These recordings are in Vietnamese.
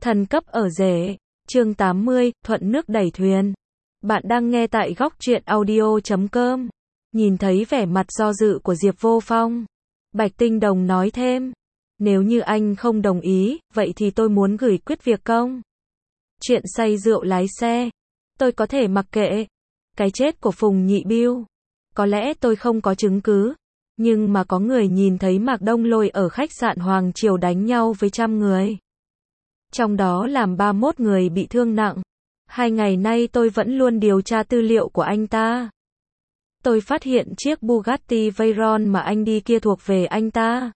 Thần cấp ở rể. Chương 80, thuận nước đẩy thuyền. Bạn đang nghe tại góc truyện audio.com. Nhìn thấy vẻ mặt do dự của Diệp Vô Phong, Bạch Tinh Đồng nói thêm, nếu như anh không đồng ý, vậy thì tôi muốn gửi quyết việc công. Chuyện say rượu lái xe, tôi có thể mặc kệ. Cái chết của Phùng Nhị Bưu, có lẽ tôi không có chứng cứ, nhưng mà có người nhìn thấy Mạc Đông Lôi ở khách sạn Hoàng Triều đánh nhau với trăm người. Trong đó làm 31 người bị thương nặng. 2 ngày nay tôi vẫn luôn điều tra tư liệu của anh ta. Tôi phát hiện chiếc Bugatti Veyron mà anh đi kia thuộc về anh ta.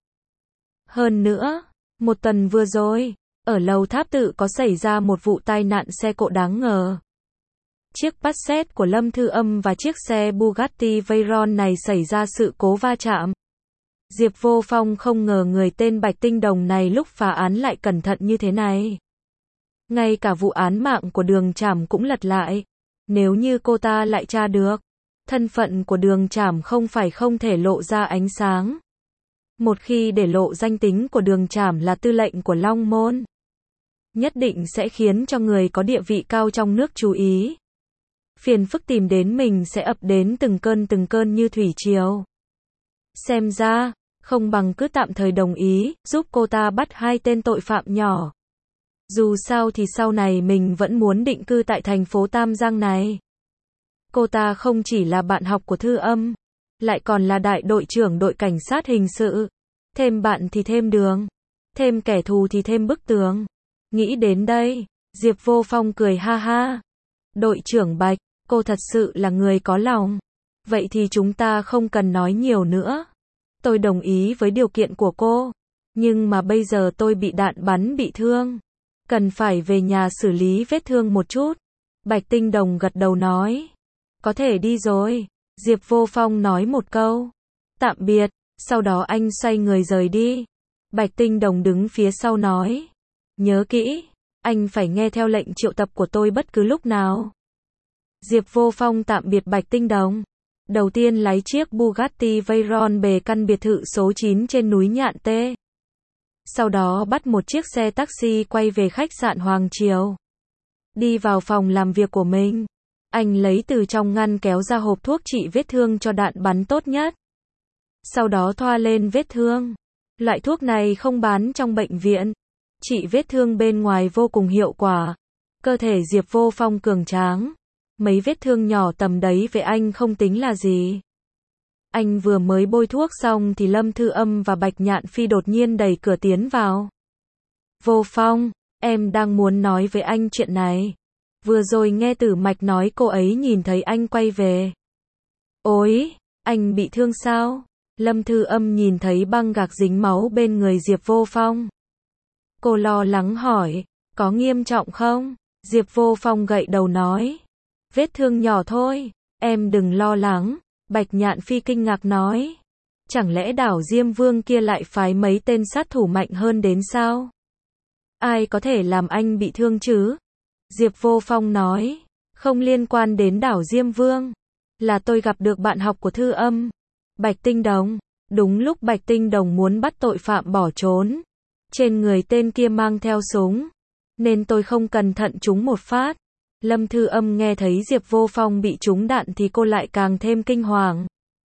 Hơn nữa, một tuần vừa rồi, ở lầu Tháp Tự có xảy ra một vụ tai nạn xe cộ đáng ngờ. Chiếc Passat của Lâm Thư Âm và chiếc xe Bugatti Veyron này xảy ra sự cố va chạm. Diệp Vô Phong không ngờ người tên Bạch Tinh Đồng này lúc phá án lại cẩn thận như thế này. Ngay cả vụ án mạng của Đường Trảm cũng lật lại. Nếu như cô ta lại tra được, thân phận của Đường Trảm không phải không thể lộ ra ánh sáng. Một khi để lộ danh tính của Đường Trảm là tư lệnh của Long Môn, nhất định sẽ khiến cho người có địa vị cao trong nước chú ý. Phiền phức tìm đến mình sẽ ập đến từng cơn như thủy triều. Xem ra, không bằng cứ tạm thời đồng ý, giúp cô ta bắt 2 tên tội phạm nhỏ. Dù sao thì sau này mình vẫn muốn định cư tại thành phố Tam Giang này. Cô ta không chỉ là bạn học của Thư Âm, lại còn là đại đội trưởng đội cảnh sát hình sự. Thêm bạn thì thêm đường, thêm kẻ thù thì thêm bức tường. Nghĩ đến đây, Diệp Vô Phong cười ha ha. Đội trưởng Bạch, cô thật sự là người có lòng. Vậy thì chúng ta không cần nói nhiều nữa. Tôi đồng ý với điều kiện của cô. Nhưng mà bây giờ tôi bị đạn bắn bị thương. Cần phải về nhà xử lý vết thương một chút. Bạch Tinh Đồng gật đầu nói. Có thể đi rồi. Diệp Vô Phong nói một câu. Tạm biệt. Sau đó anh xoay người rời đi. Bạch Tinh Đồng đứng phía sau nói. Nhớ kỹ. Anh phải nghe theo lệnh triệu tập của tôi bất cứ lúc nào. Diệp Vô Phong tạm biệt Bạch Tinh Đồng. Đầu tiên lái chiếc Bugatti Veyron về căn biệt thự số 9 trên núi Nhạn Tê. Sau đó bắt một chiếc xe taxi quay về khách sạn Hoàng Triều. Đi vào phòng làm việc của mình. Anh lấy từ trong ngăn kéo ra hộp thuốc trị vết thương cho đạn bắn tốt nhất. Sau đó thoa lên vết thương. Loại thuốc này không bán trong bệnh viện. Trị vết thương bên ngoài vô cùng hiệu quả. Cơ thể Diệp Vô Phong cường tráng. Mấy vết thương nhỏ tầm đấy với anh không tính là gì. Anh vừa mới bôi thuốc xong thì Lâm Thư Âm và Bạch Nhạn Phi đột nhiên đẩy cửa tiến vào. Vô Phong, em đang muốn nói với anh chuyện này. Vừa rồi nghe Tử Mạch nói cô ấy nhìn thấy anh quay về. Ôi, anh bị thương sao? Lâm Thư Âm nhìn thấy băng gạc dính máu bên người Diệp Vô Phong. Cô lo lắng hỏi, có nghiêm trọng không? Diệp Vô Phong gậy đầu nói. Vết thương nhỏ thôi, em đừng lo lắng. Bạch Nhạn Phi kinh ngạc nói. Chẳng lẽ đảo Diêm Vương kia lại phái mấy tên sát thủ mạnh hơn đến sao? Ai có thể làm anh bị thương chứ? Diệp Vô Phong nói. Không liên quan đến đảo Diêm Vương. Là tôi gặp được bạn học của Thư Âm. Bạch Tinh Đồng. Đúng lúc Bạch Tinh Đồng muốn bắt tội phạm bỏ trốn. Trên người tên kia mang theo súng. Nên tôi không cẩn thận trúng một phát. Lâm Thư Âm nghe thấy Diệp Vô Phong bị trúng đạn thì cô lại càng thêm kinh hoàng.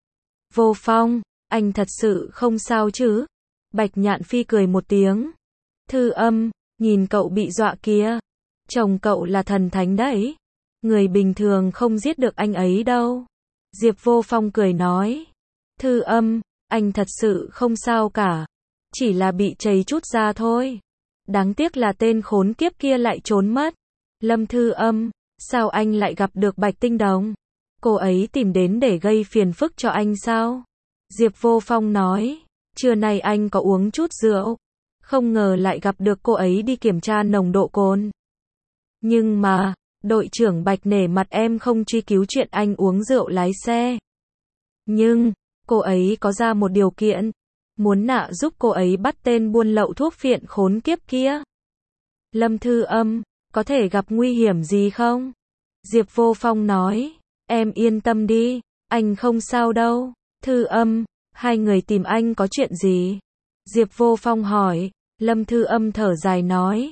Vô Phong, anh thật sự không sao chứ? Bạch Nhạn Phi cười một tiếng. Thư Âm, nhìn cậu bị dọa kìa. Chồng cậu là thần thánh đấy. Người bình thường không giết được anh ấy đâu. Diệp Vô Phong cười nói. Thư Âm, anh thật sự không sao cả. Chỉ là bị chảy chút da thôi. Đáng tiếc là tên khốn kiếp kia lại trốn mất. Lâm Thư Âm, sao anh lại gặp được Bạch Tinh Đồng? Cô ấy tìm đến để gây phiền phức cho anh sao? Diệp Vô Phong nói, trưa nay anh có uống chút rượu. Không ngờ lại gặp được cô ấy đi kiểm tra nồng độ cồn. Nhưng mà, đội trưởng Bạch nể mặt em không truy cứu chuyện anh uống rượu lái xe. Nhưng, cô ấy có ra một điều kiện. Muốn nạ giúp cô ấy bắt tên buôn lậu thuốc phiện khốn kiếp kia. Lâm Thư Âm, có thể gặp nguy hiểm gì không? Diệp Vô Phong nói, em yên tâm đi, anh không sao đâu. Thư Âm, 2 người tìm anh có chuyện gì? Diệp Vô Phong hỏi. Lâm Thư Âm thở dài nói,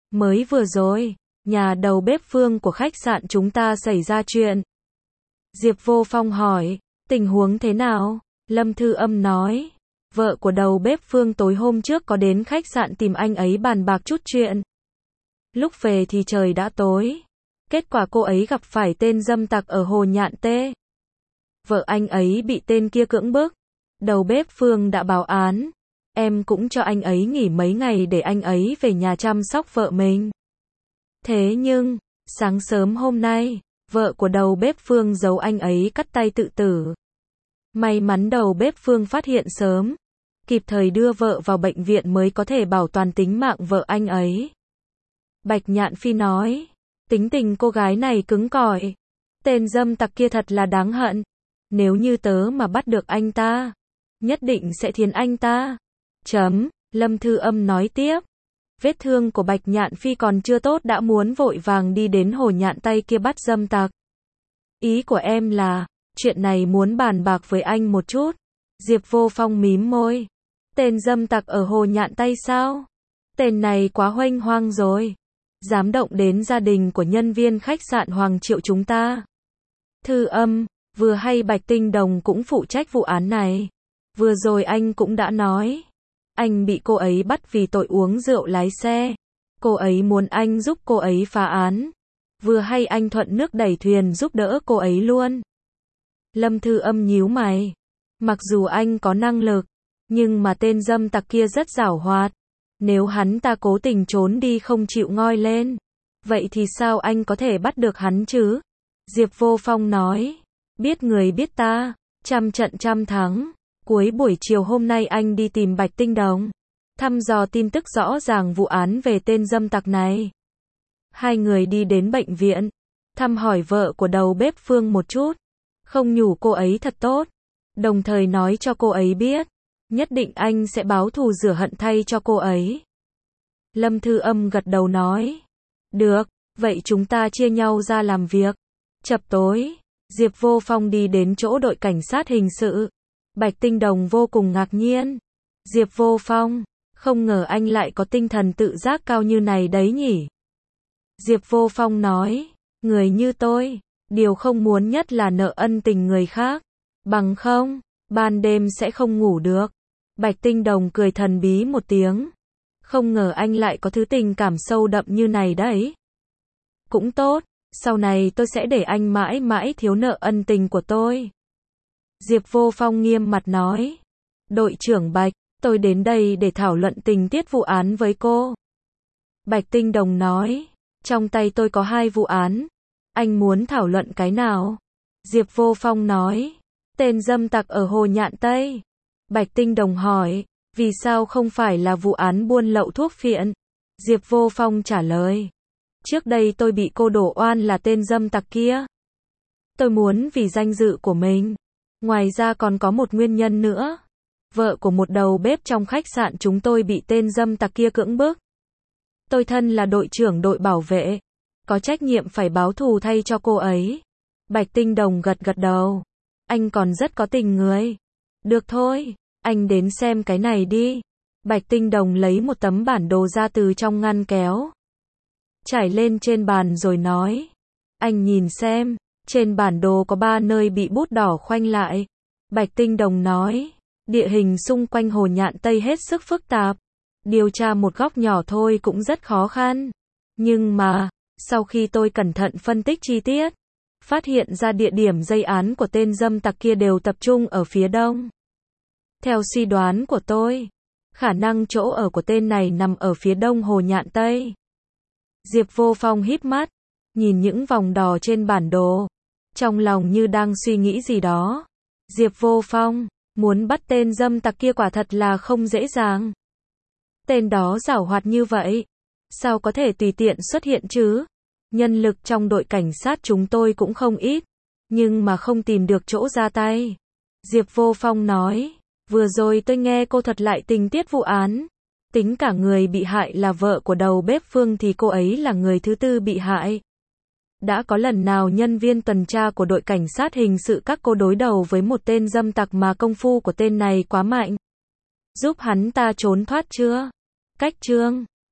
Mới vừa rồi, nhà đầu bếp Phương của khách sạn chúng ta xảy ra chuyện. Diệp Vô Phong hỏi, tình huống thế nào? Lâm Thư Âm nói, vợ của đầu bếp Phương tối hôm trước có đến khách sạn tìm anh ấy bàn bạc chút chuyện. Lúc về thì trời đã tối. Kết quả cô ấy gặp phải tên dâm tặc ở Hồ Nhạn Tê. Vợ anh ấy bị tên kia cưỡng bức. Đầu bếp Phương đã báo án. Em cũng cho anh ấy nghỉ mấy ngày để anh ấy về nhà chăm sóc vợ mình. Thế nhưng, sáng sớm hôm nay, vợ của đầu bếp Phương giấu anh ấy cắt tay tự tử. May mắn đầu bếp Phương phát hiện sớm, kịp thời đưa vợ vào bệnh viện mới có thể bảo toàn tính mạng vợ anh ấy. Bạch Nhạn Phi nói, tính tình cô gái này cứng cỏi. Tên dâm tặc kia thật là đáng hận. Nếu như tớ mà bắt được anh ta, nhất định sẽ thiến anh ta. Lâm Thư Âm nói tiếp. Vết thương của Bạch Nhạn Phi còn chưa tốt đã muốn vội vàng đi đến Hồ Nhạn Tây kia bắt dâm tặc. Ý của em là, chuyện này muốn bàn bạc với anh một chút. Diệp Vô Phong mím môi. Tên dâm tặc ở Hồ Nhạn Tây sao? Tên này quá huênh hoang rồi. Dám động đến gia đình của nhân viên khách sạn Hoàng Triệu chúng ta. Thư Âm, vừa hay Bạch Tinh Đồng cũng phụ trách vụ án này. Vừa rồi anh cũng đã nói. Anh bị cô ấy bắt vì tội uống rượu lái xe. Cô ấy muốn anh giúp cô ấy phá án. Vừa hay anh thuận nước đẩy thuyền giúp đỡ cô ấy luôn. Lâm Thư Âm nhíu mày. Mặc dù anh có năng lực, nhưng mà tên dâm tặc kia rất giảo hoạt. Nếu hắn ta cố tình trốn đi không chịu ngoi lên, vậy thì sao anh có thể bắt được hắn chứ? Diệp Vô Phong nói, biết người biết ta, trăm trận trăm thắng. Cuối buổi chiều hôm nay anh đi tìm Bạch Tinh Đồng, thăm dò tin tức rõ ràng vụ án về tên dâm tặc này. Hai người đi đến bệnh viện, thăm hỏi vợ của đầu bếp Phương một chút, không nhủ cô ấy thật tốt, đồng thời nói cho cô ấy biết, nhất định anh sẽ báo thù rửa hận thay cho cô ấy. Lâm Thư Âm gật đầu nói, được, vậy chúng ta chia nhau ra làm việc. Chập tối, Diệp Vô Phong đi đến chỗ đội cảnh sát hình sự. Bạch Tinh Đồng vô cùng ngạc nhiên. Diệp Vô Phong, không ngờ anh lại có tinh thần tự giác cao như này đấy nhỉ. Diệp Vô Phong nói, người như tôi, điều không muốn nhất là nợ ân tình người khác. Bằng không, ban đêm sẽ không ngủ được. Bạch Tinh Đồng cười thần bí một tiếng. Không ngờ anh lại có thứ tình cảm sâu đậm như này đấy. Cũng tốt, sau này tôi sẽ để anh mãi mãi thiếu nợ ân tình của tôi. Diệp Vô Phong nghiêm mặt nói. Đội trưởng Bạch, tôi đến đây để thảo luận tình tiết vụ án với cô. Bạch Tinh Đồng nói. Trong tay tôi có 2 vụ án. Anh muốn thảo luận cái nào? Diệp Vô Phong nói. Tên dâm tặc ở Hồ Nhạn Tây. Bạch Tinh Đồng hỏi. Vì sao không phải là vụ án buôn lậu thuốc phiện? Diệp Vô Phong trả lời. Trước đây tôi bị cô đổ oan là tên dâm tặc kia. Tôi muốn vì danh dự của mình. Ngoài ra còn có một nguyên nhân nữa. Vợ của một đầu bếp trong khách sạn chúng tôi bị tên dâm tặc kia cưỡng bức. Tôi thân là đội trưởng đội bảo vệ, có trách nhiệm phải báo thù thay cho cô ấy. Bạch Tinh Đồng gật gật đầu. Anh còn rất có tình người. Được thôi, anh đến xem cái này đi. Bạch Tinh Đồng lấy một tấm bản đồ ra từ trong ngăn kéo. Trải lên trên bàn rồi nói. Anh nhìn xem, trên bản đồ có 3 nơi bị bút đỏ khoanh lại. Bạch Tinh Đồng nói. Địa hình xung quanh Hồ Nhạn Tây hết sức phức tạp. Điều tra một góc nhỏ thôi cũng rất khó khăn. Nhưng mà, sau khi tôi cẩn thận phân tích chi tiết, phát hiện ra địa điểm gây án của tên dâm tặc kia đều tập trung ở phía đông. Theo suy đoán của tôi, khả năng chỗ ở của tên này nằm ở phía đông Hồ Nhạn Tây. Diệp Vô Phong híp mắt, nhìn những vòng đỏ trên bản đồ, trong lòng như đang suy nghĩ gì đó. Diệp Vô Phong, muốn bắt tên dâm tặc kia quả thật là không dễ dàng. Tên đó giảo hoạt như vậy, sao có thể tùy tiện xuất hiện chứ? Nhân lực trong đội cảnh sát chúng tôi cũng không ít, nhưng mà không tìm được chỗ ra tay. Diệp Vô Phong nói, vừa rồi tôi nghe cô thuật lại tình tiết vụ án. Tính cả người bị hại là vợ của đầu bếp Phương thì cô ấy là người thứ tư bị hại. Đã có lần nào nhân viên tuần tra của đội cảnh sát hình sự các cô đối đầu với một tên dâm tặc mà công phu của tên này quá mạnh, giúp hắn ta trốn thoát chưa? Cách chương